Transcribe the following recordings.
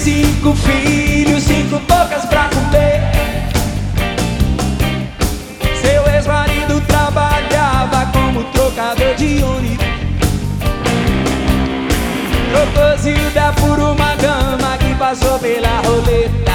5 filhos, 5 bocas pra comer. Seu ex-marido trabalhava como trocador de ônibus. Trocou Zilda por uma dama que passou pela roleta.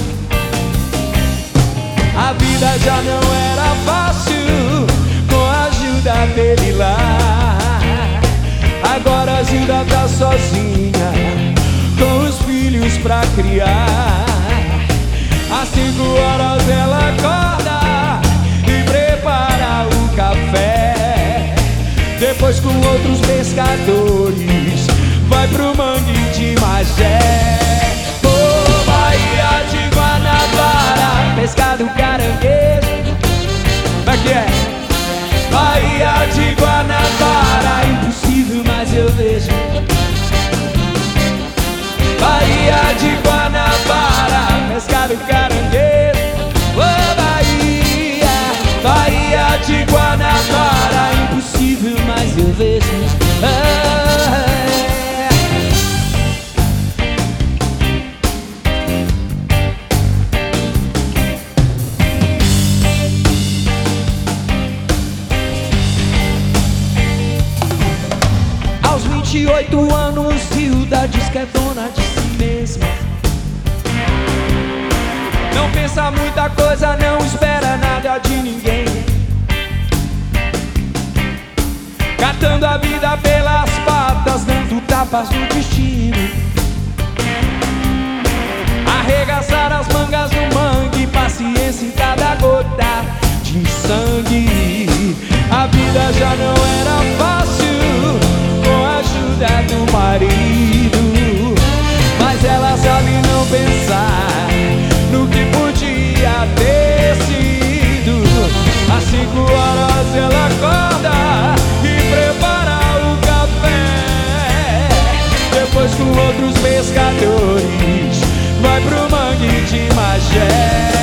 A vida já não era fácil com a ajuda dele lá. Agora a Zilda tá sozinha com os filhos pra criar. Às 5 horas ela acorda e prepara o café. Depois com outros pescadores vai pro mangue de Magé. Oh, Baía de Guanabara, pescado caranguejo. Como é que é? Baía de Guanabara, impossível, mas eu vejo. Baía de Guanabara, pescado caranguejo. Oh, Bahia, Baía de Guanabara, impossível, mas eu vejo. Aos 28 anos, Zilda diz que é dona de si mesma. Não pensa muita coisa, não espera nada de ninguém. Catando a vida pelas patas, dando tapas no destino. Arregaçar as mangas do mangue, paciência em cada gota de sangue. A vida já não era fácil com a ajuda do marido, mas ela sabe não pensar no que podia ter sido. Às 5 horas ela acorda e prepara o café. Depois com outros pescadores vai pro mangue de Magé.